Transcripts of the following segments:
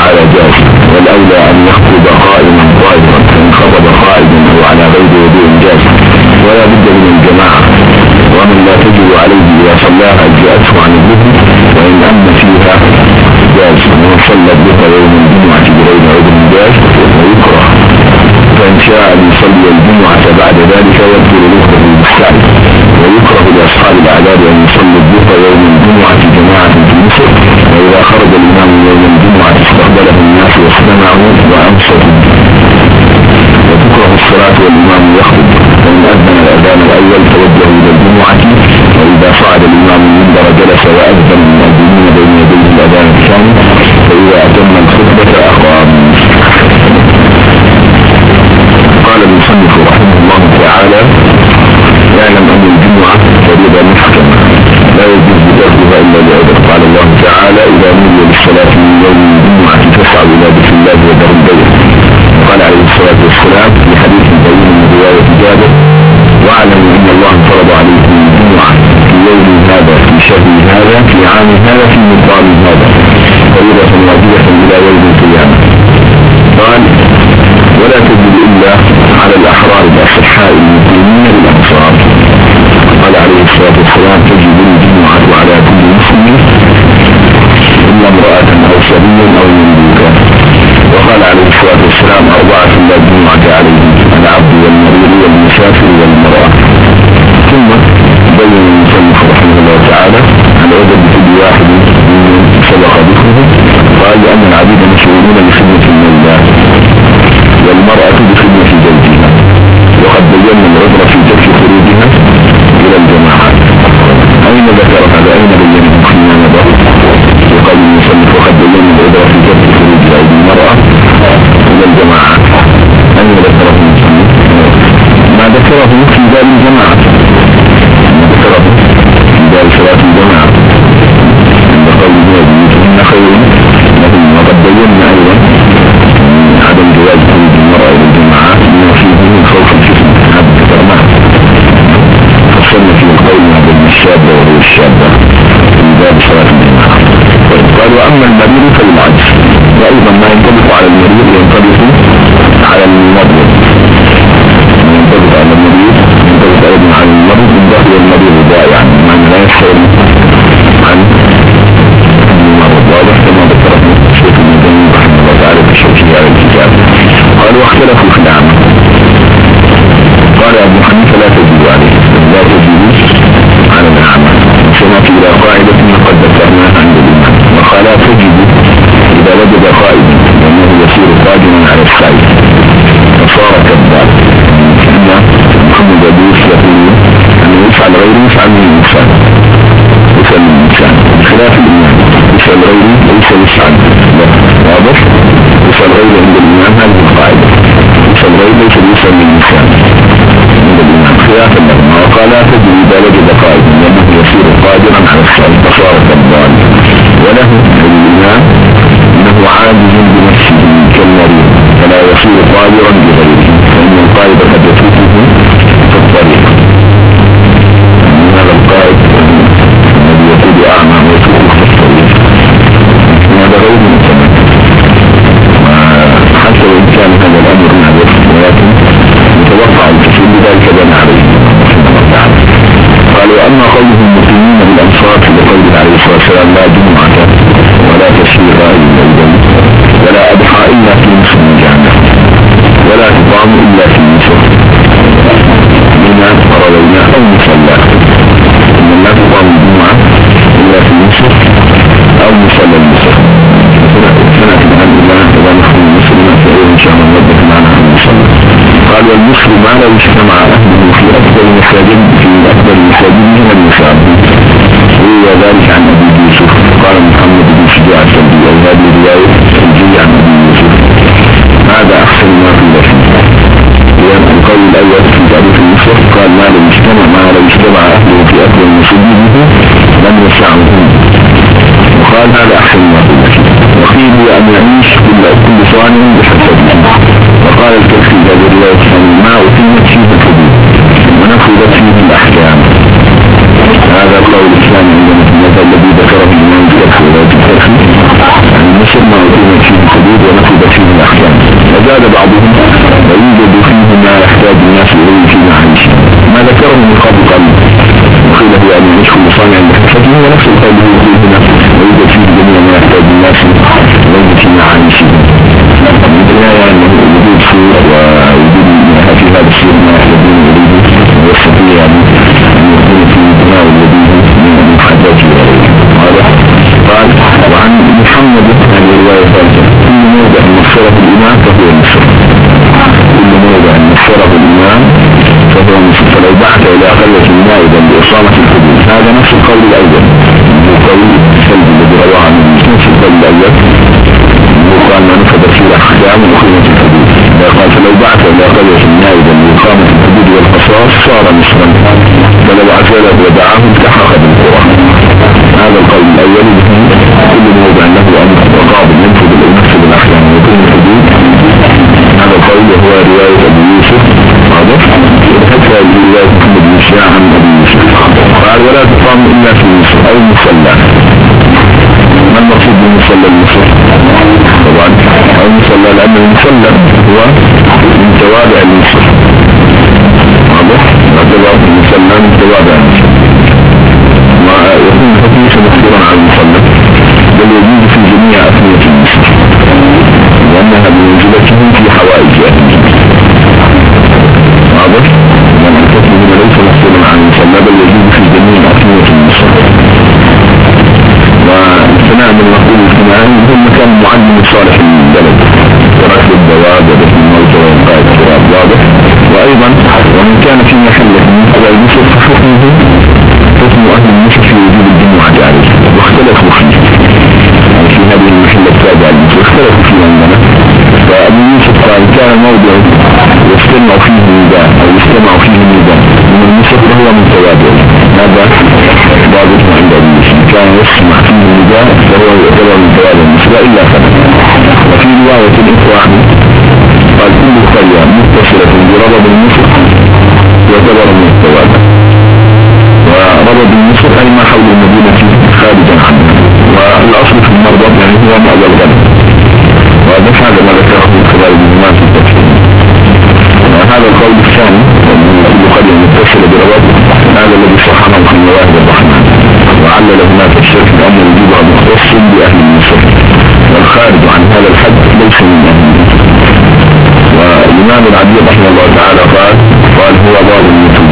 تعالى جاز، والأولى أن يخطب قائما ظاهرا، فإن خطب قائدا أو على غير وضوء جاز، ولا بد من الجماعة. ومن لا تجب عليه إذا صلاها جاءته عن الظهر، وإن أمن فيها جاز. ومن صلى الظهر يوم الجمعة بغير عذر جاز ويكره، فإن شاء أن يصلي الجمعة بعد ذلك يبدل ظهره بالسعي. ويكره لأصحاب الأعداد أن يصلي الظهر يوم الجمعة جماعة في مصر، وإذا خرج الإمام يوم الجمعة استقبله الناس واستمعوا وأنصتوا. وتكره الصلاة والإمام يخطب، فإن أذن الأذان الأول توجه إلى الجمعة، وإذا صعد الإمام المنبر جلس وأذن المؤذنين بين يديه الأذان الثاني، فإذا أتم الخطبة أقام. قال المصنف رحمه الله تعالى: يعلم أن الجمعة فريضة محكمة لا يجوز تركها إلا لعذر. قال الله تعالى: إذا نودي للصلاة من يوم الجمعة فاسعوا إلى ذكر الله وذروا البيع. وقال عليه الصلاة والسلام في حديث طويل من رواية جابر: واعلموا أن الله فرض عليكم الجمعة في يوم هذا في شهر هذا في عام هذا في مقام هذا فريضة واجبة إلى يوم القيامة. قال: ولا تجب إلا على الأحرار الأصحاء المسلمين بالأبصار. قال عليه الصلاة والسلام: تجب الجمعة على كل مسلم إلا امرأة أو صبيا أو مملوكا. وقال عليه الصلاة والسلام: أربعة لا جمعة عليهم: العبد والمريض والمسافر والمرأة. ثم بين المصنف رحمه الله تعالى العدد بكل واحد من سبق ذكره. قال: لأن العبيد مسؤولون بخدمة المولى، والمرأة بخدمة زوجها. وقد بينا العذر في ترك خروجها إلى الجماعة. أين ذكر هذا؟ أين بينه فيما مضى؟ وقال المصنف: وقد بينا العذر في ترك خروجها المرأة إلى الجماعة. أين ذكره المصنف؟ ما ذكره في باب الجماعة، ما ذكره في باب صلاة الجماعة عند قوله: وبيوتهن خير لهم. وقد بينا أيضا عدم جواز خروج المرأة إلى الجماعات لما فيه من خوف الفتنة. هذا ذكرناه، فصلنا في القول ما بين الشابة وغير الشابة في باب صلاة الجماعة. قال: وأما المريض فالعجز. وأيضا ما ينطبق على المريض ينطبق على المرض، ما ينطبق على المريض ينطبق أيضا على المرض من داخل المريض ضائعا، معنى لا يسأل عن المرض. واضح كما ذكره الشيخ ابن تيمية رحمه الله تعالى في شرحه على الكتاب. قال: واختلفوا في العامة. قال أبو حنيفة: لا تجب عليه، لا تجب على الأعمى، كما في قاعدة قد ذكرناها عند الإمام. وقال: لا تجب إذا وجد قائد وأنه يصير قادما على السعي فصار كذاب. أن محمد أبوس يقول أنه يفعل غيره يفعل من الإنسان، يفعل من الإنسان بخلاف الإمام، يفعل غيره ليس يفعل. واضح؟ يفعل غيره عند الإمام هذه القاعدة، يفعل غيره ليس يفعل من الإنسان عند الإمام خلافا لهما. وقال: لا تجب إذا وجد قائد لأنه يصير قادرا على السعي فصار كذاب. وله الإمام أنه عاجز بنفسه كالمريض فلا يصير قادرا بغيره، فإن القائد قد يفوته في الطريق. هذا القائد الذي يكون أعمى ويفوته في الطريق هذا غير متمكن، حتى وإن كان هذا الأمر نادر ولكن يتوقع الكثير بذلك بنى عليه رحمه الله تعالى. قال: وأما قوله المسلمين بالأنصار لقوله عليه الصلاة والسلام: لا جمعة ولا تشريق إلا البيت ولا أضحى إلا في مصر جامع ولا تطعم إلا في مصر بما روينا أو مصلى. إن لا تطعم الجمعة إلا في مصر أو مصلى مصر. سنة عن الله إذا نحن المسلمين فإن إن شاء الله نوضح معنا عن المصلى. قال: والمسلم ما لو اجتمع أهله في أكبر المساجد من المساجد. وذلك عن أبي يوسف. قال محمد بن شجاع السلبي: أو هذه رواية سلبية عن أبي يوسف. هذا أحسن ما في الوحي. لأن القول الأول في تاريخ المسلم قال: ما لو اجتمع أهله في أكبر المساجد لم يسعهم. وقال: هذا أحسن ما في الوحي. وقيل: أن يعيش كل صانع بحسبه. وقال الكثير هذه الرواية: ما أتمت فيه الحدود ونفذت فيه الأحكام. هذا القول الثاني عندنا الذي ذكره الإمام الكثير عن مصر ما أتمت فيه الحدود هذا نفس القول الذي هنا ويوجد فيه جميع ما يحتاج الناس ويوجد في معايشهم مثل أنه وجود سوء ووجود في هذا السوء ما يحتاجون إليه ويستطيع أن يكون في تناول يديه من حاجاته واضح. قال وعن محمد هذه الرواية ثالثة كل موضع مغفرة الإمام فهو مصر، كل موضع مغفرة الإمام فهو مصر، فلو بعث إلى قرية نائبا لإقامة الحدود. هذا نفس القول الأول القول السلبي الذي رواه عن نفس القول الأول قال ما نفذ في الأحكام وقيمة الحدود. قال فلو بعث إلى قرية نائبا لإقامة الحدود والقصاص صار مصرا، فلو عزله ودعاه التحق بالقرى. هذا القول الأول كل موضع له أمر وقابل ينفذ الأحكام وقيمة الحدود. هذا القول وهو رواية أبي يوسف واضح، حتى رواية محمد بن شيعة عن أبي يوسف. قال ولا تقام إلا في مصر أو مصلى. ما المقصود بالمصلى المصر؟ طبعا أو مصلى لأن المصلى هو من توابع المصر واضح، يعتبر المصلى من توابع المصر ويكون الحكم مختورا على المصلى بل يجوز في جميع أثنية المصر لأنها بمنزلته في حوائج أهل واضح، لأن الحكم هنا ليس مختورا على المصلى بل يجوز في جميع أثنية المصر. والثناء من مقول الثناء هو المكان المعلم الصالح للبلد وركب الدواب ودفن الموت وإنقاذ التراب واضح. وأيضا ومن كان في محله من قبل مصر فحكمه حكم أهل مصر في وجود الجمعة عليه، واختلفوا فيه يعني في هذه المحلة التابعة لمصر اختلفوا فيه عندنا. فأبو يوسف قال كان موضع يستمع فيه النداء أو يستمع فيه النداء من مصر فهو من توابعه. هذا ضابط عند أبو يوسف كان يسمع فيه النداء فهو يعتبر من توابع مصر إلا خلق. وفي رواية الإخوان قال كل قرية متصلة بربض مصر يعتبر من التوابع، وربض مصر أي ما حول المدينة خارجا عنها، والأصل في المربض يعني هو مأوى الغنم. وهذا هذا ما ذكره من خلال الجماعة في التفسير. هذا القول الثاني كل قرية متصلة بربض هذا الذي صححه في مواهب الرحمن وعلل هناك الشرك الأمر يجيبها مختص بأهل مصر، والخارج عن هذا الحد ليس من أهل مصر. والإمام العدي رحمه الله تعالى قال هو باب المتون.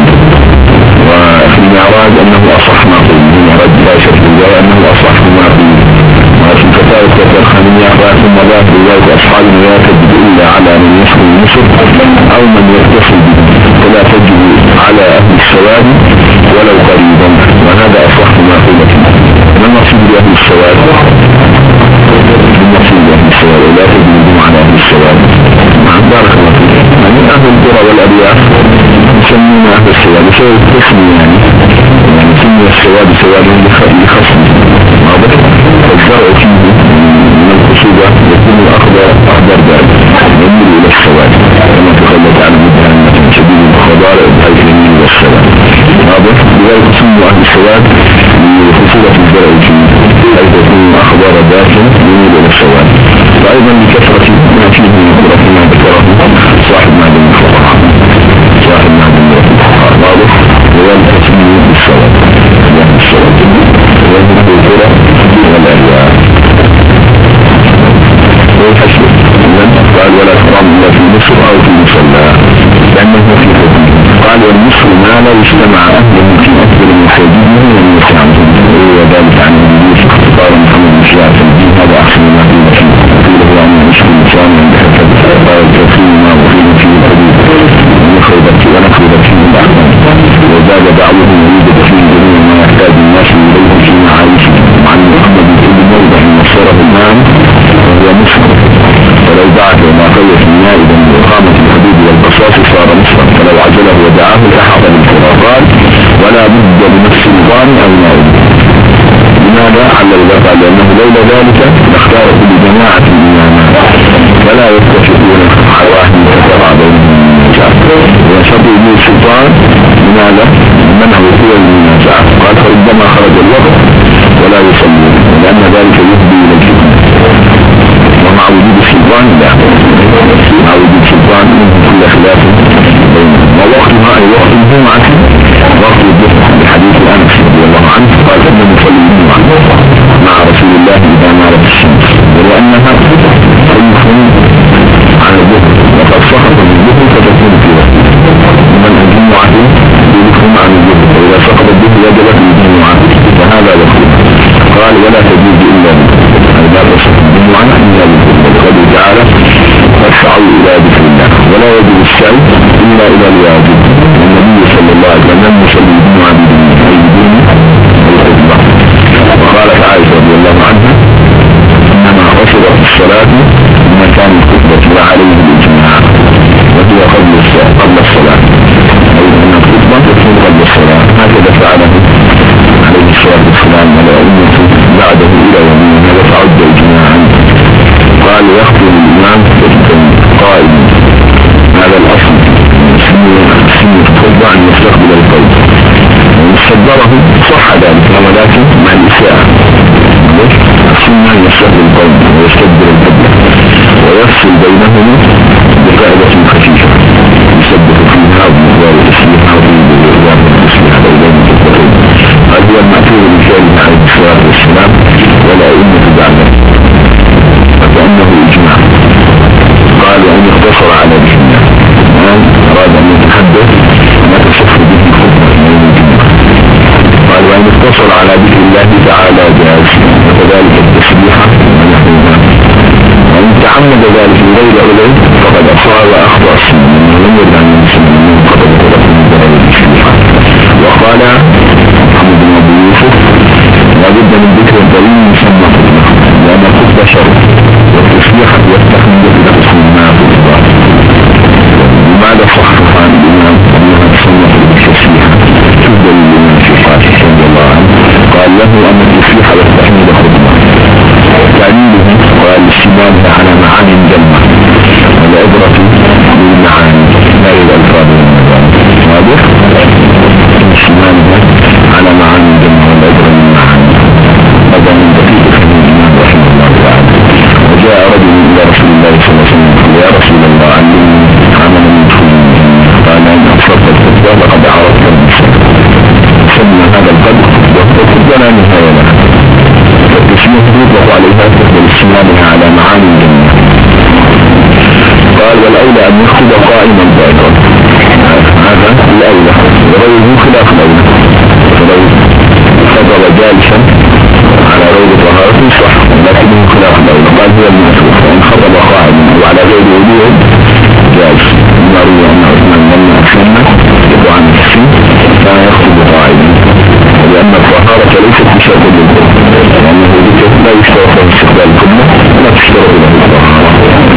وفي المعراج أنه أصح ما قيل من المعراج لا شك الجواب أنه أصح ما قيل. وفي فتاوى الخانية قال ثم ذات رواية أصحاب لا تجد إلا على من يسكن مصر أو من يتصل به فلا تجد على أهل السواد ولو قريبا. وهذا أصح ما قيل. ما المقصود بأهل السواد؟ المقصود بأهل السواد لا تجد على أهل السواد بارك الله فيك. يعني أهل القرى والأرياف يسمون أهل السواد بسبب الاسم يعني سمي السواد سواد لخصم واضح. الزرع فيه من الخصوبة يكون أخضر ذلك يميل إلى السواد كما تقول تعالى مثلا شديد الخضار بحيث يميل إلى السواد واضح. لذلك سموا أهل السواد لخصوبة الزرع فيه حيث يكون أخضر ذلك يميل إلى السواد. وأيضا لكثرة ما فيه من القرى فيما ذكره صاحب معدن الفقهاء واضح. وذلك سموا بالسواد يعني السواد وذلك القرى والأرياف والحشر. قال ولا تقام إلا في مصر أو في مصلى لأنه في حكم. قال والمصر ما لا يجتمع أهله في أفضل المحاجين من يسعهم وذلك عن يوسف قال محمد بن شيعة هذا أحسن ما قيل فيه قيل هو أن يشكل الإنسان عند حفظ قال الكثير ما وقيل فيه الحديث ونخذ فيه الأحكام وزاد بعضهم يوجد فيه جميع ما يحتاج الناس إليه في معايشهم. وعن محمد بن كل موضع مصيره الإمام وهو مصر فلو بعث ما قيل في نائبا لإقامة الحدود والقصاص صار مصرا فلو عجله ودعاه لحق بالقرى. قال ولا بد من السلطان أو نائب. لماذا علل ذلك؟ لأنه لولا ذلك لاختار كل جماعة الإمامات فلا يتفقون على واحد يتبع بينهم وشرط وجود السلطان لماذا؟ منع وقوع المنازعة. قال فربما خرج الوقت ولا يصلون لأن ذلك يفضي إلى الفتنة. ومع وجود السلطان لا مع وجود السلطان منهم كل خلاف بينهم. ووقتها أي وقت الجمعة وقت الظهر بحديث أنس رضي الله عنه قال إن المصلين إلى الواجب. النبي صلى الله عليه وسلم يصلي الجمعة بدون الخطبة. وقالت عائشة رضي الله عنها إنما قصرت الصلاة بمكان الخطبة وعليه الإجماع، وهي قبل الصلاة، أي أن الخطبة تكون قبل الصلاة. هكذا فعله عليه الصلاة والسلام والأئمة بعده إلى يومنا، هذا تعد إجماعا. قال يخطب الإمام قائم، هذا الأصل سن الخطبة أن يستقبل القلب، وإن صدره صح ذلك ولكن مع الإساءة. السنة أن يستقبل القلب ويستقبل القبلة ويفصل بينهم بقاعدة خفيفة يسبح فيها بمقدار اسمها وبمقدار اسمها بينهم تتبعون. هذا هو المأثور بفعله عليه الصلاة والسلام والأئمة بعده، فكأنه إجماع. قال وأن يقتصر على الجنة، أراد أن يتحدث ما تصف به الخطبة يوم الجمعة. قال وأن يقتصر على ذكر الله تعالى جاز، وكذلك التسبيحة ونحوها. وإن تعمد ذلك غير علم فقد أصاب وأخطأ السنة، ولم يرد عن المسلمين من قبل قدرة من درجة التسبيحة. وقال محمد بن أبي يوسف لابد من ذكر طويل يسمى خطبة، لأن الخطبة شرط والتسبيحة يستخدم بنفس ما في الله. لماذا صحح عن الإمام أنها تسمى بالتسبيحة؟ تبدأ للإمام في قاسم رضي الله عنه قال له أن التسبيحة يستحمل خطبة تعليله، قال استمالها على معاني جمة، والعبرة بالمعاني لا الألفاظ واضح، استمالها على معاني جمة والعبرة بالمعاني. هذا من دقيق الإمام رحمه الله تعالى. وجاء رجل إلى رسول الله صلى الله عليه وسلم قال يا رسول الله علمني عملا يدخل الجنة، قال إن أبصرت الخطبة لقد عرفت المسلم. سمى هذا القدر والخطبة لا نهاية لها، فالتسمية يطلق عليها والاستمالها على معاني الجنة. قال والأولى أن يخطب قائما ظاهرا، هذا الأولى وغيره خلاف الأولى. فلو خطب جالسا على غير طهارة صح، لكنه خلاف الأولى. قال هو المأثور، وإن خطب قائما وعلى غير وضوء جالس. مروي أن عثمان لما أسلم وعن السن كان يخطب قائما، لأن الطهارة ليست بشرط للقبلة، لأنه لا يشترط له استقبال القبلة ولا تشترط له الطهارة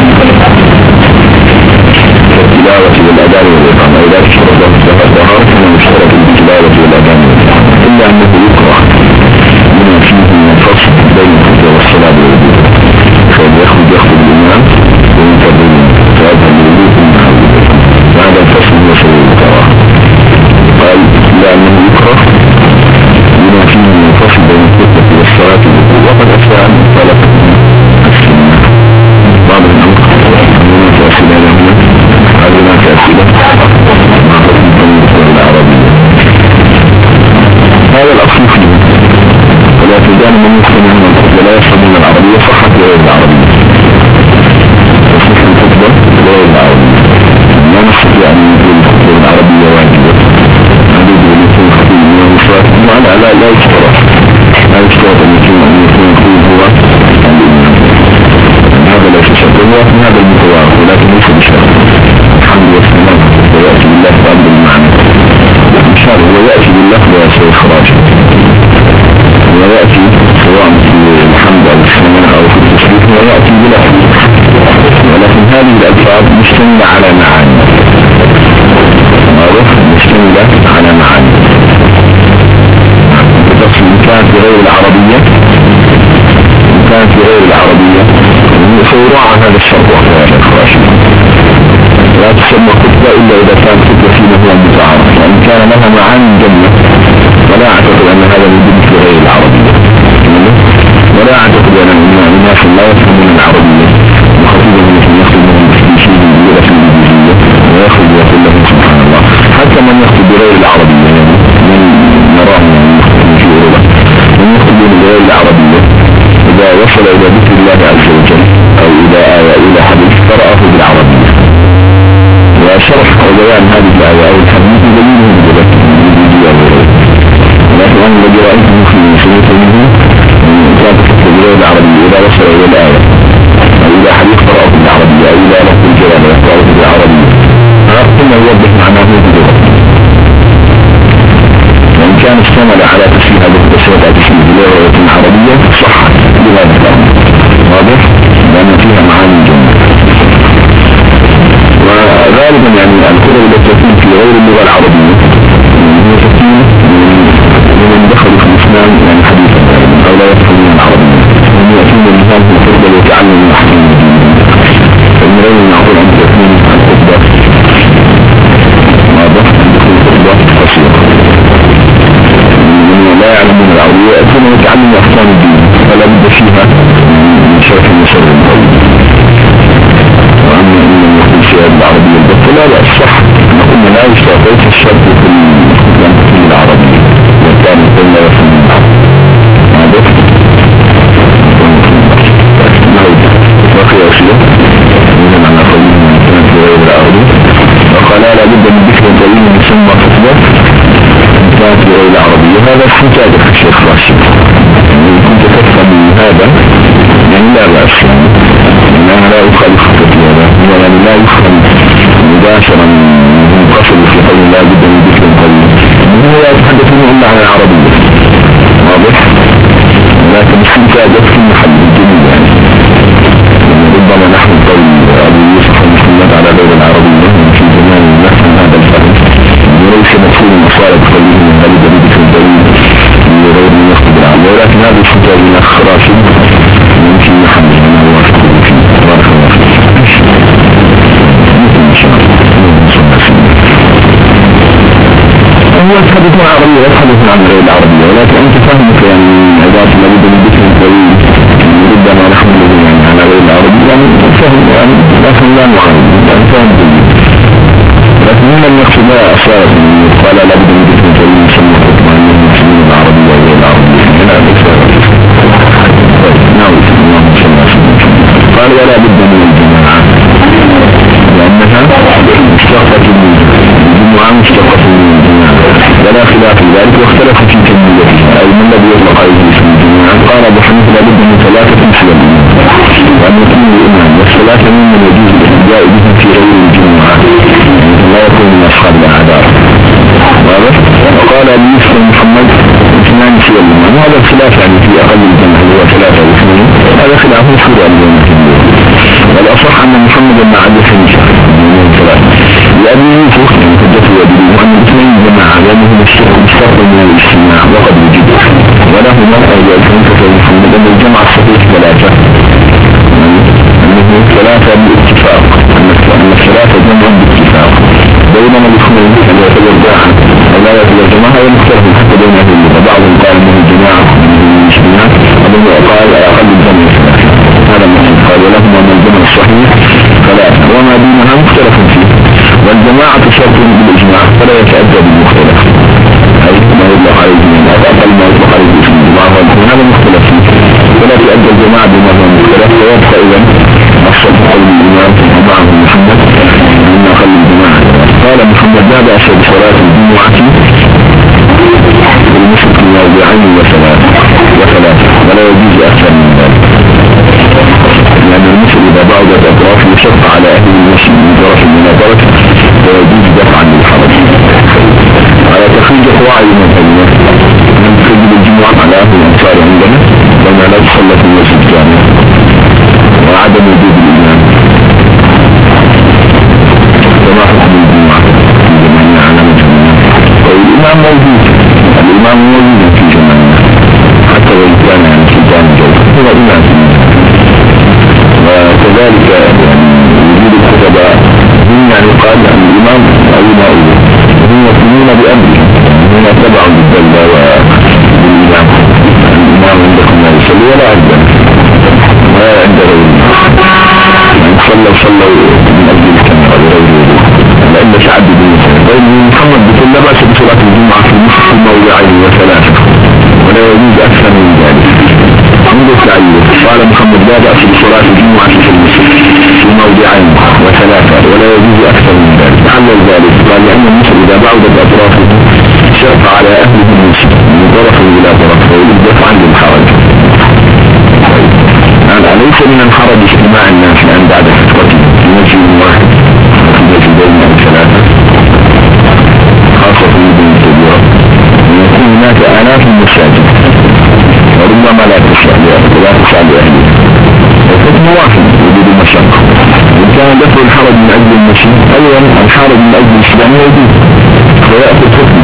كالتلاوة والأذان والإقامة. إذا تشترط له الطهارة فلا يشترط التلاوة والأذان والإقامة، إلا أنه يكره بما فيه من الفصل بين الخطبة والصلاة والوضوء، فيخرج الإمام وينتظر فيذهب للوضوء مع الوضوء، وهذا الفصل هو سبيل الكراهة. قال لأنه يكره بما فيه من الفصل بين الخطبة والصلاة والوضوء، وقد أسأل طلب السنة. بعض الأمر هنا تأسئلة لهنا، هذه تأسئلة مع حكم الدولة العربية. هذا الأصل فيه، ولا تزال من يفهم من الخطبة لا يفهم من العربية صحة غير العربية، تصح الخطبة غير العربية. لا نستطيع أن نقول الخطبة العربية واجبة، هذا يقول يكون خطيب من المصرات لا يشترط أن يكون خطيب هو الإمام، هذا لا يشترط، هو في هذا المتوافق ولكن ليس بشرط. الحمد والسلام ويأتي بالله فأمر المعنى إن شاء الله، ويأتي بالله ويأتي إخراجه، ويأتي سواء في الحمد أو السلام أو في التشريف ويأتي بلفظ، ولكن هذه الألفاظ مشتملة على معاني، معروف مشتملة على معاني. بس إن كانت في غير العربية، إن كانت في غير العربية فيراعى هذا الشرط وهو الإخراج. لا تسمى خطبة إلا إذا كان خطبة فيما هو متعارف، وإن كان لها معاني جمة، ولا أعتقد أن هذا موجود في غير العربية، ولا أعتقد أن الناس لا يفهمون العربية وخطيبا مثل يخطب من المسلمين بلغة الإنجليزية ويخطب ويقول لهم سبحان الله. حتى من يخطب بغير العربية، يعني من نراه يخطب في أوروبا من يخطب بغير العربية، إذا وصل إلى ذكر الله عز وجل أو إلى آية إلى حديث قرأه بالعربية، وشرح وبيان هذه الآية أو الحديث دليله بلغة الإنجليزية وغيره. ولكن أنا الذي رأيته في سنة منه كانت تخطب بغير العربية إذا وصل إلى الآية أو إلى حديث قرأه بالعربية أو إلى لفظ الجلالة يقرأه بالعربية، فأقول ثم يوضح معناه باللغة. وإن كان اشتمل على تشبيه هذه التشبيهات باللغة العربية صحت لذلك، واضح؟ لأن فيها معاني جميلة. وغالبا يعني الكتب التي تكون في غير اللغة العربية هي تكون من دخل في الإسلام يعني حديثا أو لا يفهمون العربية، وهم يأتون لهذه الخطبة ويتعلمون أحكام الدين. فإن غير المعقول أن تكون الخطبة واضح أن تكون الخطبة قصيرة، لا يعلمون العربية يأتون ويتعلمون أحكام الدين، فلا بد فيها من شرح المسر القوي. وأما إن يكون شيئا بالعربية البطة لا بأس، صح نقول لا يشتغل في الشرط في الكلام العربية وكان يقول لا يفهم العرب. واضح؟ بقي أشياء من أن أقول من كانت في غير العربي، وقال لا بد من ذكر طويل يسمى خطبة كانت في غير العربية. هذا احتاجك الشيخ راشد، إن كنت تفهم هذا يعني لا بأس، يعني لا أخالف خطبتي هذا، يعني لا يفهم مباشرا منقصد في قول لا بد من ذكر طويل، هو يتحدثون إلا عن العربية. واضح؟ لكن احتاجك في محل الجميل، يعني ربما نحن قول أبو يوسف ومحمد على غير العربية في زمان نحن هذا الفهم، وليس مفهوم المصالح قليل من هذه جديدة الدليل لغير من يخطب العربية، ولكن هذا الشتاء من أخ راشد يمكن محمد من الله فيه بارك الله فيه إن شاء الله. هو يتحدث عن العربية ويتحدث عن غير العربية، ولكن أنت فهمك يعني عبارة لابد من ذكر طويل ربما نحن يعني على غير العربي يعني فهم، يعني لكن لا نعلم يعني فهم جديد، لكن من لم يقصدها أصالة قال لابد من ذكر طويل يسمى خطبة من المسلمين العربية وغير العربية لا بكثير. نعود اللهم صل على سيدنا. قال ولا بد من الجماعة لأنها مشتقة من الجمعة، مشتقة من الجماعة ولا خلاف ذلك، واختلف في تنبيهها أي من الذي يطلق عليه اسم الجماعة. قال أبو حنيفة لا بد من ثلاثة مثل الإمام وأن يكون الإمام، والثلاثة ممن يجوز الاحتجاء بهم في غير الجمعة يعني لا يكون من أصحاب الأعذار. واضح؟ وقال أبو يوسف محمد اثنان في الإمام، وهذا الخلاف يعني في أقل الجمع هو ثلاثة واثنين، هذا خلاف مشهور اليوم. والأصح أن محمد مع أبي حنيفة من ثلاثة، لأبي يوسف من حجته ودليل أن الاثنين جماعة لأنه مشتق من الاجتماع وقد وجد، وله مرأة لأبي محمد أن الجمع الصحيح ثلاثة، أنه ثلاثة بالاتفاق، أن الثلاثة جمع بالاتفاق، بينما الاثنين أن يعتبر جاعا أو لا يعتبر جماعة هي مختلف حتى بين أهل اللغة، بعضهم قال أنه جماعة من الاجتماع، وبعضهم قال أقل الجمع ثلاثة، هذا المعنى. قال ولهما من الجمع الصحيح ثلاثة وما دونها مختلف فيه، والجماعة شرط بالإجماع فلا يتأدى بالمختلف، أي ما يطلق عليه من أقل ما يطلق عليه اسم الجماعة هذا مختلف فيه، فلا تؤدى الجماعة بما هو مختلف، ويبقى إذن أصل قول الإمام ومعه محمد من أقل الجماعة. قال محمد لا بأس بصلاة الجمعة بالمسك موضعين وثلاثة ولا يجوز أكثر من ذلك، لأن المسك إذا بعدت أطراف يشق على أهل المسك من طرف المناظرة ويجوز دفعا للحرج. على تخريج قواعد المنظمة من تخرج الجمعة على أهل الأنصار عندنا وما لا تصلى في المسجد جامع، وعدم وجود الإمام كما حكم الجمعة في جمعنا على مجمعنا، والإمام موجود، الإمام موجود في جمعنا حتى لو كان يعني سلطان الجوة هو إمام، وكذلك يعني وجود الخطباء هم يعني قال عن الإمام أولى هم يقومون بأمره، هم تبع بالدولة والإمام، الإمام عندكم لا يصلي ولا عندنا ولا عند غيره، صلوا من أجل الكاميرا لغيره لأن تعدد المسلم. محمد بكل لا بأس بصلاة الجمعة في نصف الموضعين وثلاثة ولا يجوز أكثر من ذلك. عند التعليل قال محمد لا بأس بصلاة الجمعة في النصف في موضعين وثلاثة ولا يجوز أكثر من ذلك. علل ذلك قال لأن النصف إذا بعدت أطرافه شق على أهله النصف من طرف إلى طرف ويجب دفعا للحرج. أليس من الحرج اجتماع الناس الآن بعد فترة في مسجد واحد وفي مسجدين أو ثلاثة؟ هناك آلاف المساجد وربما لا تسع لأهلها، الحكم واحد وجود المشقة. إن كان دفع الحرج من أجل المشي أولا الحرج من أجل الإسلام يجوز فيأتي الحكم.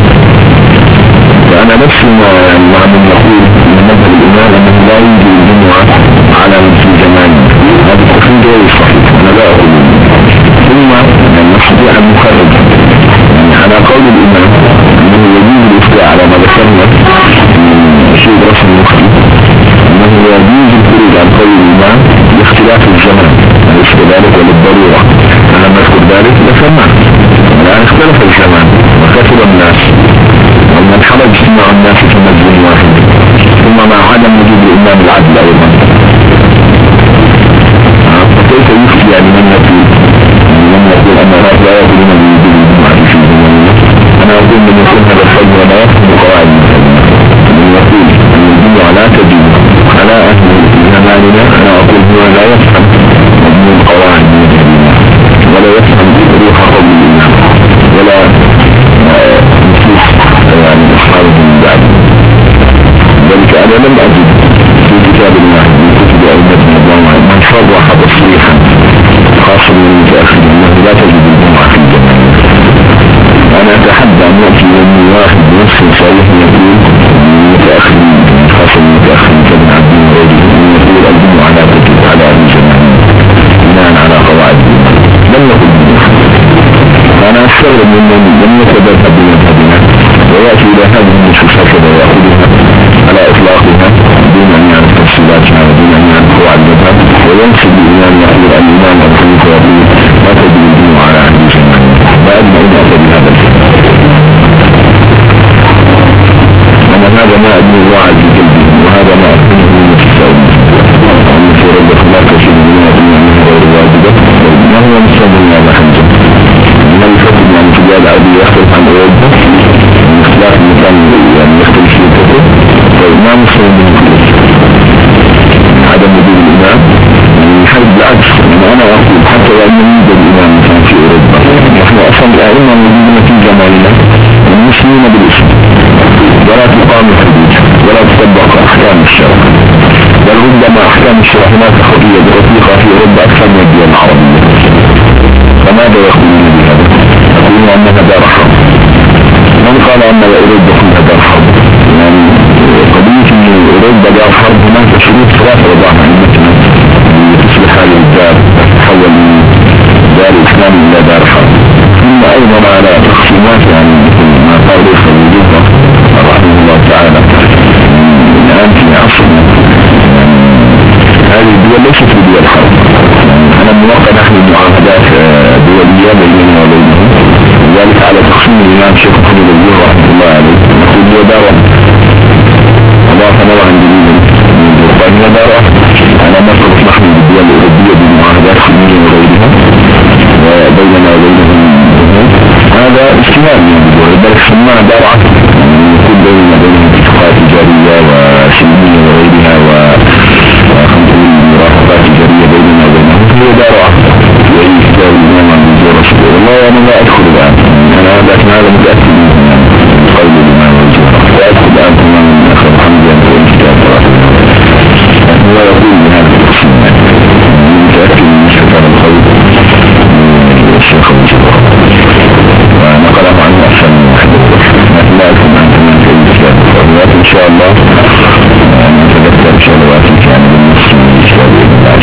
فأنا نفس ما من يقول من مذهب الإمام أنه لا يوجد الجمعة على في زمانه، هذا التخريج غير صحيح، أنا لا أقول. ثم نستطيع أن نخرج على قول الإمام أنه يجوز الإفتاء على ما ذكرنا من شيء رسم المخرج، أنه يجوز الخروج عن قول الإمام لاختلاف الزمان أليس كذلك وللضرورة. أنا نذكر ذلك لسمع الآن اختلف الزمان وكثر الناس ومن الحرج اجتماع الناس في مسجد واحد، ثم مع عدم وجود الإمام العدل أيضا، فكيف يفتي يعني من يقول أن الناس لا يقولون بوجود الجمعة في زماننا؟ أنا أقول من يكون هذا الفرد ولا يفهم قواعد من يقول أن الجمعة لا تجب على أهل زماننا، أنا أقول هو لا يفهم مضمون قواعد من ولا يفهم روح قول الإمام ولا نصوص يعني أصحابه من بعد ذلك. أنا لم أجد في كتاب الله من كتب أئمة الله من صرح تصريحا خاصا من المتأخر أنه لا تجد الجمعة في الجماعة. أنا أتحدى أن يأتي من واحد بنفس صريح يقول المتأخر خاصا من المتأخر كابن عبد وغيره يقول الجمعة لا تجد على أهل الجماعة بناء على قواعد لم يقل بالجمعة. أنا أستغرب من لم يتبرد بمذهبنا ويأتي إلى هذه النصوص هكذا ويأخذها على إطلاقها دون أن يعرف تفصيلاتها ودون أن يعرف قواعد المذهب، وينسب الإمام يقول الإمام أبو حنيفة يقول لا تجد الجمعة على أهل الجماعة. لا أدنى أن أتى بهذا الكلام، أنا هذا ما أدنى الله عز وجل وهذا ما أدنه من التساؤل وأن في رب الله كثير من أدنى أنه غير واجبة ما هو مستمر الله حمزة من الفضل يعني في جال عدي يختلف عن أوروبا من اختلاف المكان يعني يختلف في الكتب فما مستمر من الكتب عدم وجود الإمام من حيث بالعكس. أنا أقول حتى وأن يوجد الإمام مثلا في أوروبا نحن أصلا الأئمة موجودين في زماننا المسلمين بالاسم ولا تقام الحدود ولا تطبق أحكام الشرع، بل ربما أحكام الشرع هناك خطية برفيقة في أوروبا أكثر من الدول العربية. فماذا يقولون بهذا؟ يقولون أنها دار حرب. من قال أن أوروبا كلها دار حرب؟ يعني قضية أن أوروبا دار حرب هناك شروط ثلاثة وضعها مثلا تصبح هذه الدار تتحول من دار الإسلام إلى دار حرب، ثم أيضا على تقسيمات يعني مثل ما قال رئيس الوزراء رحمه الله تعالى الآن في عصرنا هذه الدول ليست بدول حرب. أنا موقع نحن معاهدات دولية بيننا وبينهم، ذلك على تقسيم الإمام شيخ محمد الوزير رحمه الله عليه نقول هو دار أضاف نوعا جديدا من بريطانيا دار على مرتبط نحن بالدول الأوروبية بمعاهدات خلية وغيرها وبيننا وبينهم هذا استماع ولذلك سمانا دار عقد يكون بيننا وبينهم اتفاقات تجارية وسلمية وغيرها وخمس مرافقات تجارية بيننا وبينهم هي دار عقد وأي كتاب الإمام عن وزير رسول الله. أنا لا أدخل الآن لكن هذا متأكد من قول الإمام وزير وأدخل الآن كمان من أخر محمد يقول الكتاب لكن لا يقول من هذا التقسيم متأكد من شكرا الخير الشيخ وزير ونقله عنه أحسن من واحد لكن لا أكون عن كمان في الإسلام ولكن إن شاء الله نتذكر إن شاء الله وأتيك يعني بالنص من الإسلام بإذن الله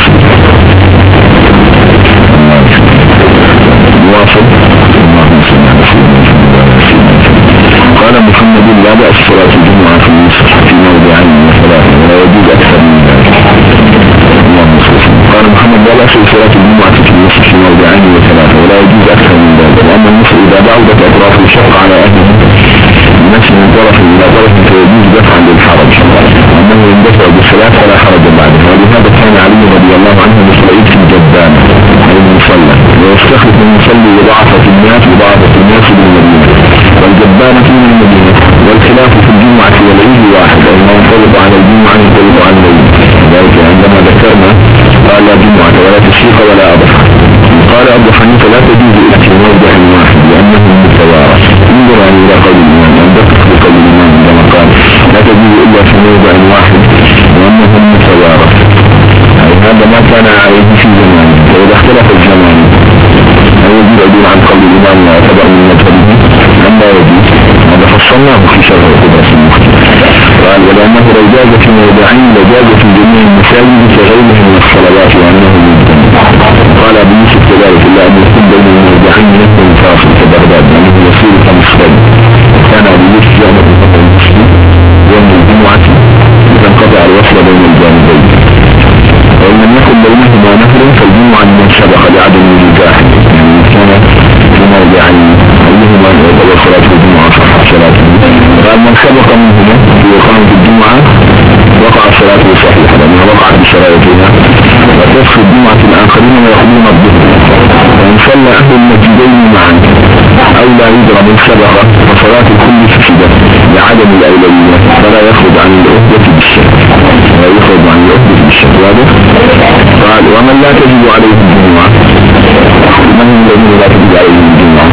نواصل. اللهم صل على سيدنا قال محمد لا بأس صلاة الجمعة في مصر في موضعين وثلاثة ولا يجوز أكثر من ذلك. اللهم صل. قال محمد لا بأس صلاة الجمعة في مصر في موضعين وثلاثة ولا يجوز أكثر من ذلك، لأن مصر إذا بعدت أطراف الشق على أهله بنفس من طرف إلى طرف فيجوز دفعا للحرج وأنه يندفع بالصلاة فلا حرج بعدها. ولهذا كان علي رضي الله عنه يصلي في الجبانة أي المصلى ويستخلف المصلي وضعفة الناس بالمدينة والجبانة من المدينة، والخلاف في الجمعة والعيد واحد أي ما ينطلق على الجمعة ينطلق على العيد. ذلك عندما ذكرنا قال لا جمعة ولا تشريق ولا أضحى. قال أبو حنيفة لا تجوز إلا في موضع واحد لأنه متوارث. انظر إلى قول الإمام أن تدخل بقول الإمام عندما موضع واحد وأنهم متوارث، هذا ما كان عليه في زمانه. فإذا اختلف الزمان هل يجب أدون عن قول الإمام ويعتبر من مذهبه أم لا يجوز؟ هذا فصلناه في شرح القدرة المفتي. قال ولأنه لو جاز في موضعين لجاز في جميع المساجد كغيره من الصلوات وأنه مجتمع. قال أبو يوسف كذلك إلا أن يكون بين الموضعين يكون فاصل كبغداد لأنه يصير كمسجد. كان أبو يوسف يعمل بفضل المسجد يوم الجمعة تنقطع الوصل بين الجانبين، وإن لم يكن بينهما نهر فالجمعة من سبق لعدم النزاع، يعني كان في موضعين أيهما يعتبر صلاة الجمعة صح صلاته. قال من سبق منهما في إقامة الجمعة وقع صلاته صحيحة لأنها وقعت بشرائطها، وتصف الجمعة الآخرين ويخلون الظهر. وإن صلى أهل المسجدين معا أو لا يدرى من سبق فصلاة الكل فسدة لعدم الأولوية فلا يخرج عن العهدة بالشك، ولا يخرج عن العهدة بالشك. قال ومن لا تجب عليه الجمعة، من الذين لا تجب عليه الجمعة؟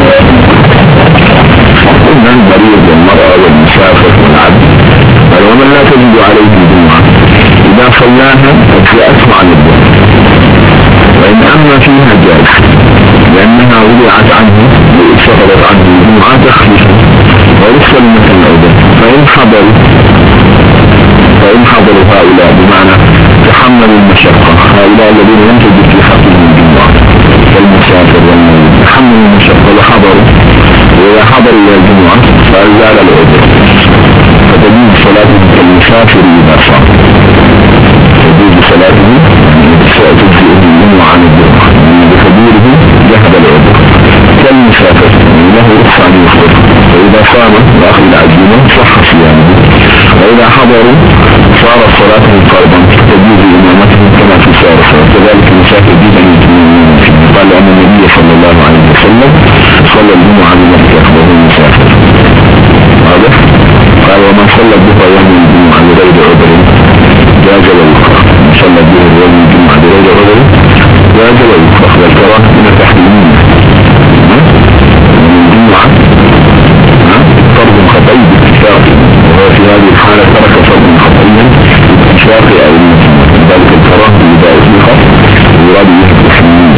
قلنا المريض والمرأة والمسافر والعبد. قال ومن لا تجب عليه الجمعة إذا صلاها أجزأته عن الظهر، وإن أما فيها جاز لأنها وضعت عنه وسقطت عنه الجمعة تخفيفا ورسل مثل العودة. فإن حضروا هؤلاء بمعنى تحملوا المشقة، هؤلاء الذين لم تجد في حقهم الجمعة كالمسافر والمريض تحملوا المشقة وحضروا، وإذا حضروا إلى الجمعة فأزال العذر فتجوز صلاتهم كالمسافر إذا صار، تجوز صلاتهم تجزئه الجمعة عن الجمعة بحضوره ذهب العذر كالمسافر له رخصة أن يفطر، وإذا صام وأخذ العزيمة صح صيامه، وإذا حضروا صارت صلاتهم فرضا تجوز إمامتهم كما في سائر الصلاة. كذلك المسافر جدا قال أن النبي صلى الله عليه وسلم صلى الجمعة بمكة وهو مسافر. واضح؟ قال ومن صلى الظهر يوم الجمعة بغير عذر جاز ويكره، من صلى الظهر يوم الجمعة بغير عذر جاز ويكره، والكراهة من التحريمين من الجمعة فرض خطئي باتفاق، وهو في هذه الحالة ترك فرض خطئيا باتفاق أو ذلك الكراهة إذا أطلق يراد به التحريمين.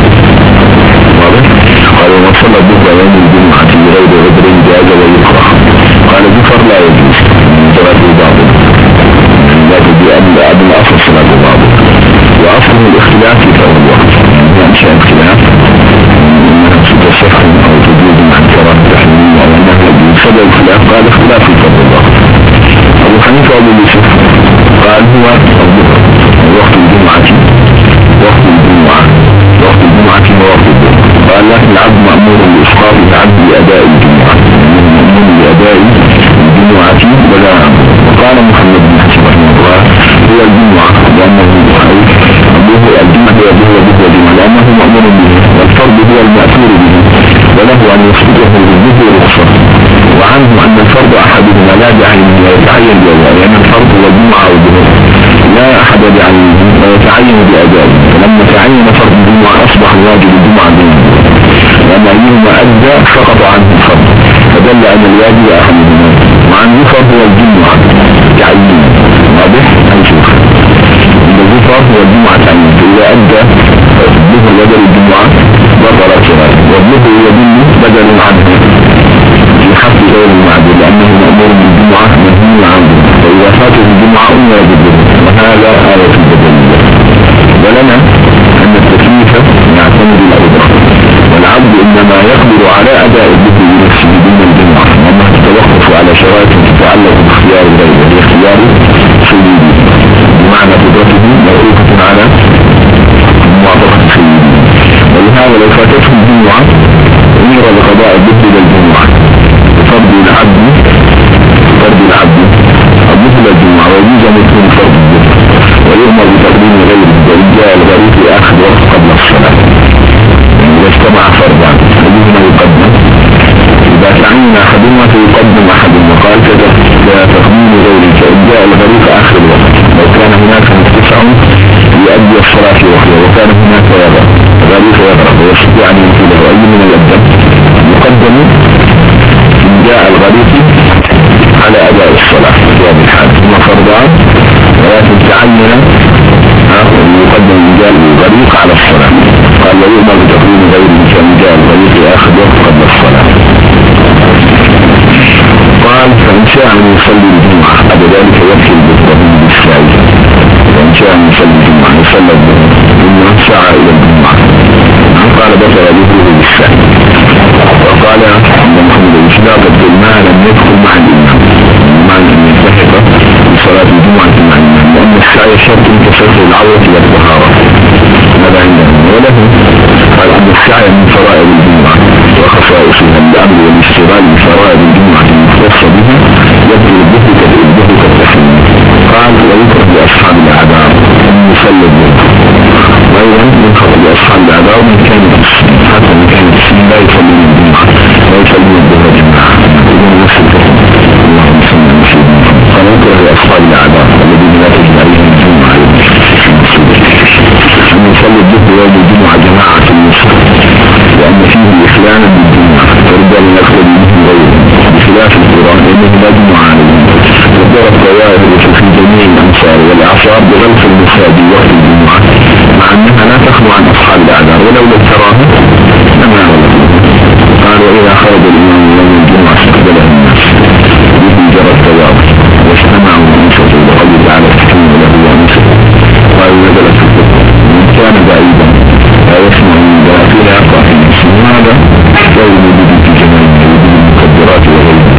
واضح؟ قال ومن صلى الظهر يوم الجمعة بغير عذر جاز ويكره. قال ذكر لا يجوز من صلاة الباطل، لا تجي أن الأصل صلاة الباطل، وأصله الاختلاف في فرض الوقت، ينشأ اختلاف إنها تصح أو تجوز مع الكراهة التحريمية أو أنها يجوز. سبب الخلاف قال اختلاف في فرض الوقت. أبو حنيفة وأبو يوسف قال هو الظهر وقت الجمعة وقت الجمعة وقت الجمعة ووقت الظهر. قال لكن العبد مأمور بإسقاط العبد لأداء الجمعة، مأمور بأداء الجمعة ولا. وقال محمد بن حسن رحمه الله هو الجمعة لأنه الجمعة هو الجمعة لأنه مأمور به، والفرد هو المأثور به وله أن يسقطه بالذكر رخصة. وعنه أن الفرد أحدهما لا بعينه ويتعين بأداء، لأن الفرد هو الجمعة والظهر لا أحد بعينه ويتعين بأداء، فلما تعين فرد الجمعة أصبح الواجب الجمعة بينه، لأن أيهما أدى سقط عنه الفرد فدل أن الواجب أحدهما. وعن ذكر هو الجمعة تعيين. واضح؟ هنشوف الذكر هو الجمعة تعيين، فإذا أدى الظهر بدل الجمعة بطل صلاته، والظهر يدل بدل عنه في حق غير المعدل لأنه مأمور بالجمعة منهي عنه، فإذا فاته الجمعة أمر بالظهر، وهذا آية البدلية. ولنا أن التكليف يعتمد الأجر، والعبد إنما يقدر على أداء الظهر بنفسه دون الجمعة، وما تتوقف على شرائط تتعلق باختيار الغير واختيار سيده، بمعنى قدرته موقوفة على موافقة سيده. ولهذا لو فاتته الجمعة أمر بقضاء الظهر إلى الجمعة فرض العبد الظهر الجمعة، ويجوز أن يكون فرض الظهر ويؤمر بتقديم غيره ورجاء الغريب في آخر وقت قبل الصلاة. إذا اجتمع فرضان أيهما يقدم؟ إذا تعين أحدهما فيقدم أحدهما. وقال كتقديم غيره كإرجاء الغريب في آخر الوقت، لو كان هناك متسع يؤدي الصلاة في وقتها وكان هناك غريب يغرق ويستطيع أن ينفذه، أي من الأبدان يقدم إرجاء الغريب على أداء الصلاة في هذه الحالة. الصلاة، ولكن تعين يقدم رجال الطريق على الصلاة. قال ويؤمر بتقديم غيره كرجال الطريق آخر وقت قبل الصلاة. قال فإن شاء أن يصلي الجمعة بعد ذلك يكفي بالطبيب بالسعي، وإن شاء أن يصلي الجمعة يصلي الجمعة ساعة إلى الجمعة. قال بطل ذكره بالسعي. وقال عند محمد الإسلام ما لم يدخل مع الإمام، ما لم يلتحق بصلاة الجمعة مع الإمام، لأن السعي شرط كسر العورة والطهارة. هذا عندهم. وله قال أن السعي من فرائض الجمعة وخصائصها الأمر والاشتغال بفرائض الجمعة المختصة بها يبدو الدهك التحميل. قال ويكره لأصحاب الأعذار أن يصلي الجمعة، وأيضا يكره لأصحاب الأعذار من كان حتى من كان السنين لا يصلي الجمعة لا يصلي الظهر جماعة. اللهم صل على سيدنا. قال يكره لأصحاب الأعذار الذين لا تجب عليهم الجمعة أن يصلي الظهر يوم الجمعة جماعة في المسجد، لأن فيه إخلانا بالجمعة فربما يخرج منهم غيرهم بخلاف القرآن إنه لا جمعة عليهم. وقال الطوائف في جميع الأمصار والأعصار بغلق المساجد وقت الجمعة، مع أنها لا تخلو عن أصحاب الأعذار ولو لم تراها لما غلقوا. قال وإذا خرج الإمام يوم الجمعة استقبله الناس به جرى الطوائف واجتمعوا وانشطوا وقد تعالى الحكيم له وانشطوا. قال نزلت من كان بعيدا لا يسمع من داخل يقع في نفسه هذا لا يوجد في جمال المقدرات وغيرها.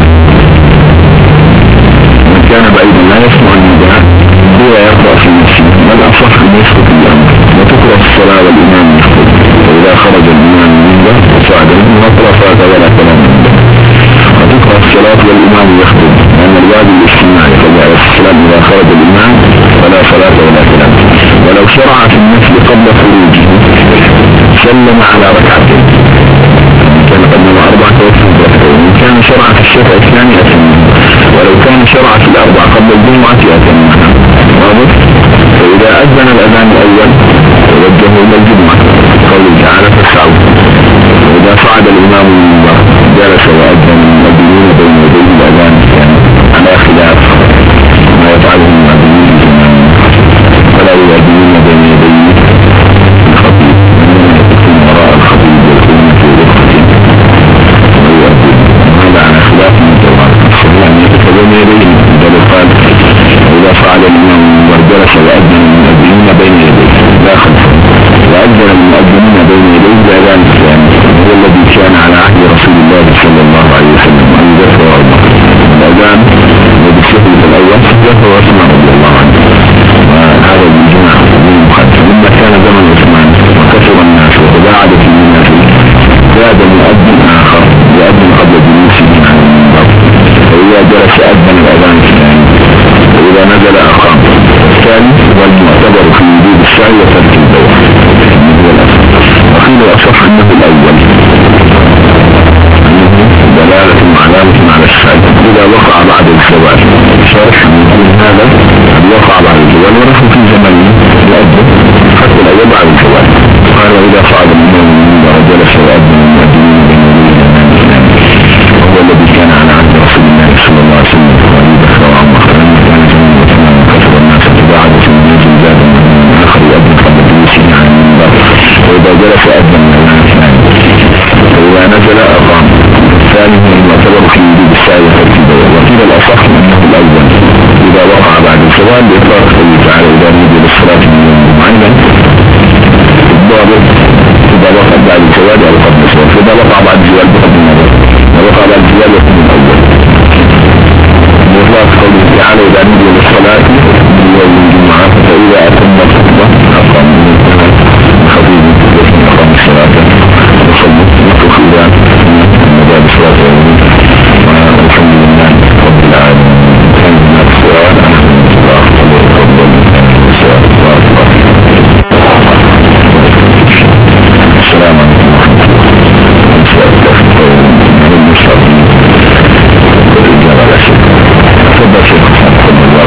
من كان بعيدا لا يسمع من داخل هو يقع في نفسه، بل أصح أن يسقط الأمر. وتقرأ الصلاة والإمام يخطب، وإذا خرج الإمام منه وصعد منه وقرأ فات ولا كلام منه. وتقرأ الصلاة والإمام يخطب، لأن الواجب الاجتماعي قبل الصلاة إذا خرج الإمام فلا صلاة ولا كلام. ولو شرع في النفل قبل خروجه سلم على ركعتين، كان قدم 4 ركعتين. إن كان شرع في الشفع الثاني أتمه، ولو كان شرع في الأربع قبل الجمعة أتمها. واضح؟ فإذا أذن الأذان الأول توجهوا إلى الجمعة قوله تعالى فاسعوا. وإذا صعد الإمام المنبر جلس وأذن المؤذنين بين يديه الأذان الثاني على خلاف ما يفعله المؤذنين الإمام، فلا يؤذنون بين يديه الخطيب إنما يكون وراء الخطيب ويكون في رفقة ويؤذن. هذا على خلاف من الجواب يعني يتكلم يديه. بل قال وإذا صعد الإمام المنبر جلس وأذن المؤذنين بين يديه لا خلفه، وأذن المؤذنين بين يديه الأذان الثاني هو الذي كان على عهد رسول الله صلى الله عليه وسلم أن يذكر الأذان وبالسهل الأول يذكر عثمان رضي الله عنه. وهذا الجماعة المخالفة لما كان زمن عثمان وكثر الناس وتباعدت الناس زاد المؤذن آخر يؤذن قبل جلوسه عن المنبر، فإذا جلس أذن الأذان الثاني، وإذا نزل أقام. الثالث والمعتبر في وجود السعي وترك البيع هو الأصل. وقيل الأصح أنه الأول أنه دلالة وعلامة على السعي إذا وقع بعد الزوال. شرح يكون هذا أن وقع بعد الزوال ونحن في زمنه يؤذن حتى الأول بعد الزوال. قال وإذا صعد الإمام المنبر وجلس وأذن المؤذنين بين يديه وهو الذي كان على عهد رسول الله صلى الله عليه وسلم وأبي بكر وعمر فلما كان زمن عثمان وكثر الناس تباعدوا في المنزل زاد المؤذن آخر يؤذن قبل جلوسه عن المنبر، وإذا جلس أذن الأذان الثاني، فإذا نزل أقام. الثاني هو المعتبر في وجود السعي وترك البيع. وقيل الأصح أنه الأول إذا وقع بعد الزوال لإطلاق قوله تعالى إذا نودي للصلاة من يوم الجمعة. الضابط إذا وقع بعد الزوال أو قبل الزوال، فإذا وقع بعد الزوال بقبل النظر، ووقع بعد الزوال يكون الأول. لإطلاق قوله تعالى إذا نودي للصلاة من يوم الجمعة فإذا أتم الخطبة أقام من الخطيب يكون أقام الصلاة وصلوا نقف إلى المدى بصلاة والحمد لله رب العالمين. كان هناك سؤال أحمد الله ويفضل السؤال. السلام عليكم ورحمة الله وبركاته.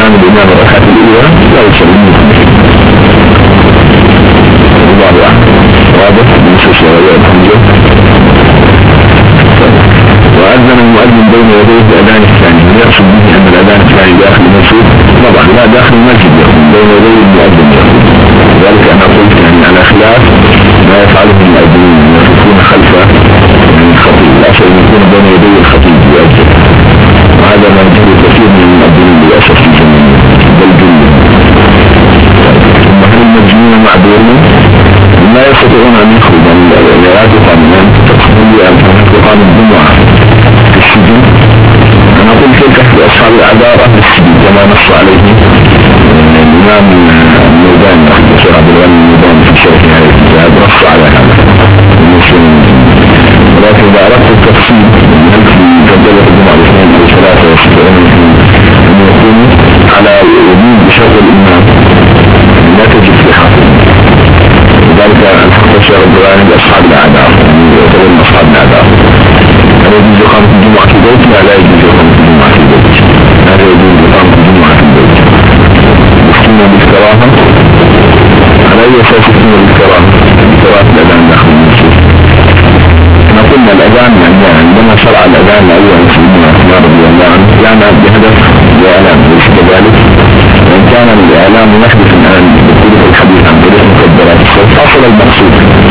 سلام الإمام الركعة الأولى لا يسلم الله أعلم. واضح بنصوص رواية الحمد. وأذن المؤذن بين يديه الأذان الثاني، ويقصد به أن الأذان الثاني داخل المسجد، طبعا لا داخل المسجد يكون بين يديه المؤذن يكون، ذلك أنا قلت يعني على خلاف ما يفعله المؤذنين يكون خلفه من الخطيب، الأصل يكون بين يديه الخطيب يؤذن، وهذا ما يجب كثير من المؤذنين للأسف في زمن بل جل. ثم هل المجنون معذورون؟ لا يستطيعون أن يخرجوا من العلاج قانونا تقصد لي أن تقام الجمعة في السجن. أنا أقول كيف أحد أصحاب الأعذار أهل السجن كما نص عليه الإمام الميدان الشيخ عبد الغني الميدان في شرحه عليه الكتاب، نص على هذا المسلمين. ولكن إذا أردت التفصيل هل في تبدأ الجمعة الاثنين أو ثلاثة يستطيعون أن يكونوا على وجود بشرط الإمام لا تجد في حاكم، ذلك الحق الشيخ عبد الغني لأصحاب الأعذار يعتبر من أصحاب الأعذار. هل يجوز إقامة الجمعة في البيت؟ لا يجوز إقامة الجمعة في البيت، هذا يجوز إقامة الجمعة في البيت. يفتون بالكراهة، على أي أساس يفتون بالكراهة؟ بالكراهة الأذان داخل المسجد. احنا قلنا الأذان يعني عندما شرع الأذان لأول سيدنا عثمان رضي الله عنه كان بهدف الإعلام ليس كذلك، وإن كان الإعلام يحدث الآن بطريق الحديث عن طريق مكبرات الصوت حصل المقصود.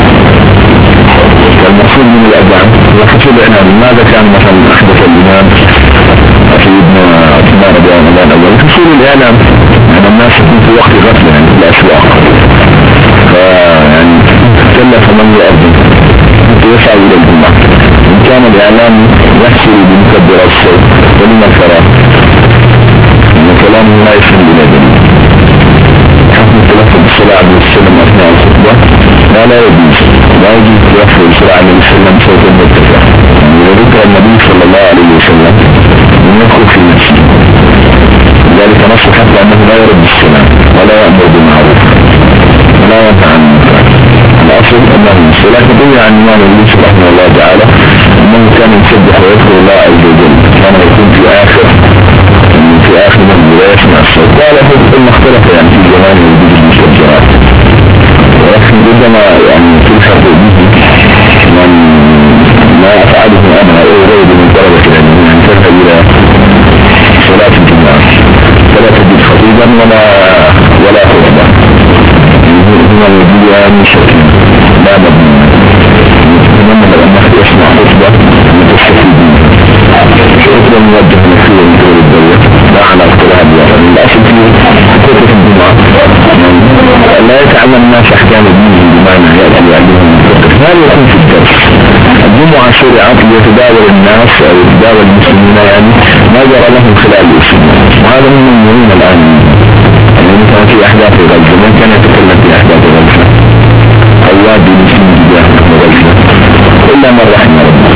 المقصود من الأذان وحصل الإعلام. ماذا كان مثلا أحدث الإمام سيدنا عثمان رضي الله عنه أول حصول الإعلام، يعني الناس يكون في وقت غفلة يعني في الأسواق، فيعني كلف من يؤذن يسعى إلى الجمعة. إن كان الإعلام يحصل بمكبرات الصوت ولما الفراغ إن كلامه لا يفهم إلى دليل. حكم التلفظ بالصلاة عليه السلام أثناء الخطبة لا يجوز التلفظ بالصلاة عليه السلام صوت المرتفع، وذكر النبي صلى الله عليه وسلم من يدخل في نفسه، لذلك نص حتى أنه لا يرد السلام ولا يأمر بالمعروف ولا ينهى عن المنكر. الأصل أنه الصلاة تدل عن الإمام النبي رحمه الله تعالى أنه كان يسبح ويذكر الله عز وجل، كان يكون في آخر من لا يسمع الصوت. قال ثم اختلف يعني في زمان وجود المستجرات، ولكن ربما يعني تلحق به من ما أفعله أنا أو غير من طلبة العلم أن تذهب إلى صلاة الجمعة فلا تجد خطيبا ولا خطبا، هنا الوجود من شكل لا بد منه أنك يسمع خطبة متستفيد منها، خطبة موجهة نفسية من دور الدولة لا على اختلاف الوطن. الأصل في خطبة الجمعة لا يتعلم الناس أحكام الدين بمعنى يأتي يعلمهم الفقه، هذا يكون في الدرس. الجمعة شرعت ليتداول الناس أو يتداول المسلمين يعني ما جرى لهم خلال الإسلام، وهذا من المهمين الآن. يعني مثلا في أحداث غزة من كان يتكلم في أحداث غزة أو وادي المسلمين في أحداث غزة إلا من رحم ربنا.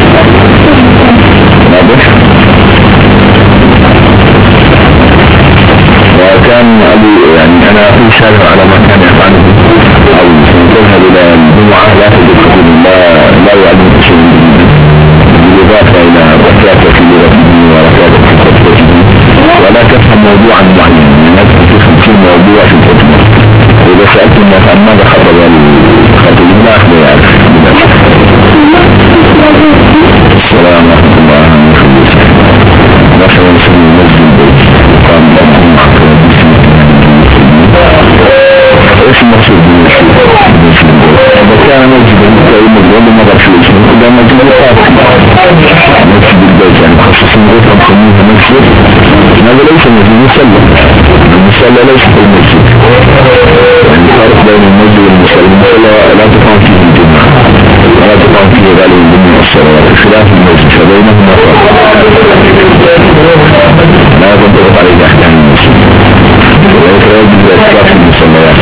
واضح؟ وكان أبي يعني أنا أقول شارع على ما كان يفعله أو تذهب إلى الجمعة لا تجد خطيب لا يعلم شيء بالإضافة إلى ركعة في لغته وركعة في خطبته، ولا تفهم موضوعا معينا يعني في 50 موضوع في الخطبة، وإذا سألت الناس عن ماذا خطب الخطيب لا أحد يعرف. السلام ورحمة الله وبركاته. نحن نسمي المسجد البيت وقام لهم مع ايش المقصود بالمسجد؟ اذا كان مسجد المسجد نظر في الاسم اذا مسجد القاسم مسجد البيت يعني مخصصين غير نسميها مسجد، هذا ليس مسجد المسلى ليس في المسجد، يعني فرق بين المسجد والمسلى. المسلى لا تقام فيه الجمعة ولا تقام فيه غالب من الصلوات بخلاف المسجد فبينهما فرق لا تنطبق عليه احكام المسجد، وليس يجب الاعتراف في المسليات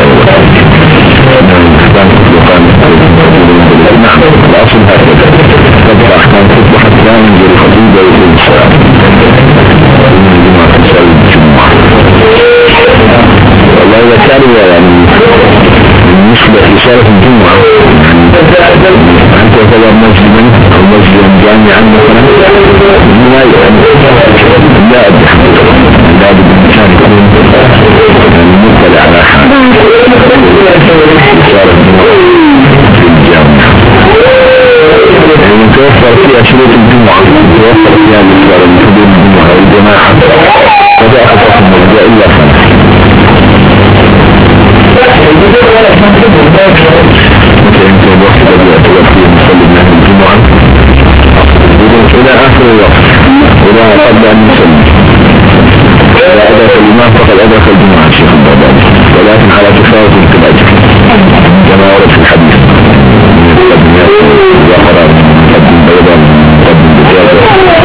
نعم. الأصل هكذا تبقى أحكام خطبة حتى ينزل الخطيب ويقول السلام والله إذا كان يعني بالنسبة لصالة الجمعة يعني أنت تعتبر مسجدا أو مسجدا جامعا مثلا لا لا بد الإنسان يكون مطلع على حال صار في الجامعة يعني توفر فيها شروط الجمعة توفر فيها الإسلام من حدود الجمعة والجماعة ولا أخطأ الموضوع إلا خمس فإنت الوقت الذي يعتبر فيه مصلي من أهل الجمعة إلى آخر الوقت إلى قبل أن يسلم إذا أدرك الإمام فقد أدرك الجمعة شيخ الباباني ولكن على تفاوت الأجر كما ورد في الحديث مقدمات وقرار مقدم بيضان مقدم بجاجة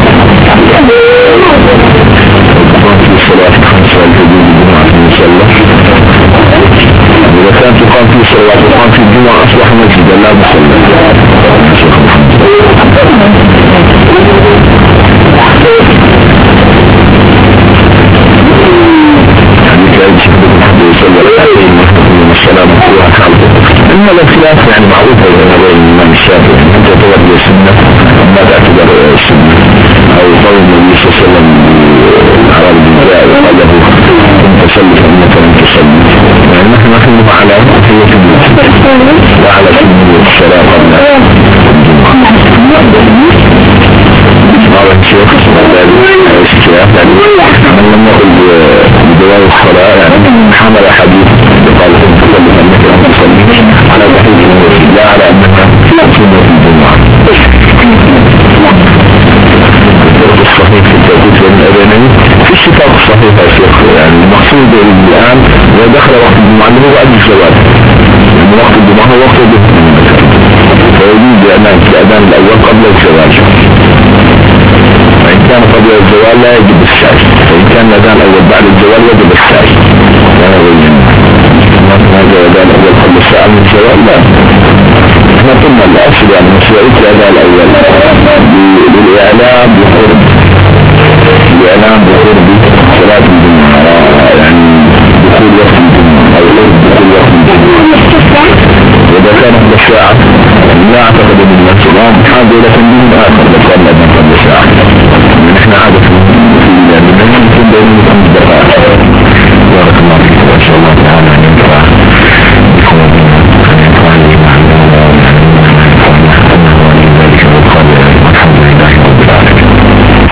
وقام في الصلاة الخمسة والحدود الجمعة في المسلح إذا كان تقام في الصلاة وقام في الجمعة أصبح مسجدا لا مسلح شيخ محمد يعني كأي شيخ محمد يصلي ركعتين من الصلاة مفتوحة حالته إن الخلاف يعني معروف بين الإمام الشافعي أنت تعتبر السنة ما تعتبر السنة أو قول النبي صلى الله عليه وسلم على الجزاء وقال له كنت تصلي فإنك لم تصلي يعني نحن نحن على تحية المسجد وعلى سنة الصلاة قبل قال الشيخ الاستشراف يعني من لم يقل بدوام الصلاة يعني حمل حديث قال كنت تصلي فإنك لم تصلي على تحية المسجد لا على أنها سنة الجمعة الصحيح في التوقيت بين الأذانين في الشتاق الصحيح يا شيخ يعني المقصود الآن إذا دخل وقت الجمعة اللي هو بعد الزواج يعني وقت الجمعة هو وقت الجمعة فيجوز الأذان الأول قبل الزواج فإن كان قبل الزواج لا يجب السعي فإن كان الأذان الأول بعد الزواج يجب السعي هذا الأذان الأول قبل الساعة من الزواج لا احنا قلنا الأصل يعني مشروعية الأذان الأول بالإعلام بقرب صلاة الجمعة يعني دخول وقت الجمعة أو قرب دخول وقت الجمعة وإذا كان قبل الساعة لا أعتقد أن الناس الآن حاجة إلى تنبيه آخر لو كان الأذان قبل الساعة نحن عادة في يعني يمكن بين 5 دقائق